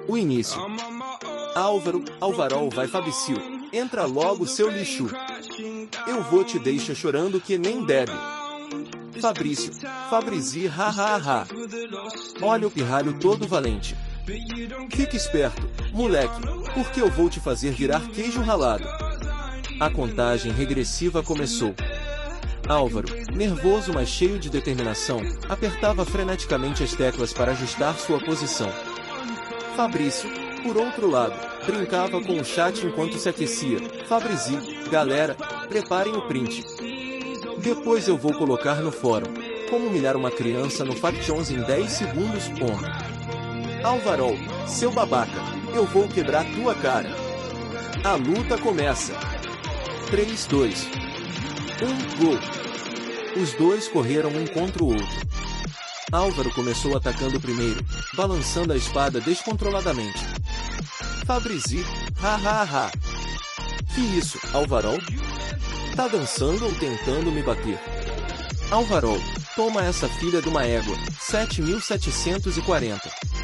O início. Álvaro, Alvarol vai Fabricio. Entra logo, seu lixo. Eu vou te deixar chorando que nem deve. Fabrício, Fabrizi, ha ha ha. Olha o pirralho todo valente. Fica esperto, moleque, porque eu vou te fazer virar queijo ralado. A contagem regressiva começou. Álvaro, nervoso mas cheio de determinação, apertava freneticamente as teclas para ajustar sua posição. Fabrício, por outro lado, brincava com o chat enquanto se aquecia. Fabrizi, galera, preparem o print. Depois eu vou colocar no fórum. Como humilhar uma criança no Factions em 10 segundos, Alvarol, seu babaca, eu vou quebrar tua cara. A luta começa. 3, 2, 1, gol. Os dois correram um contra o outro. Álvaro começou atacando primeiro, balançando a espada descontroladamente. Fabrizi, ha ha ha. Que isso, Alvarol? Tá dançando ou tentando me bater? Alvarol, toma essa filha de uma égua, 7740.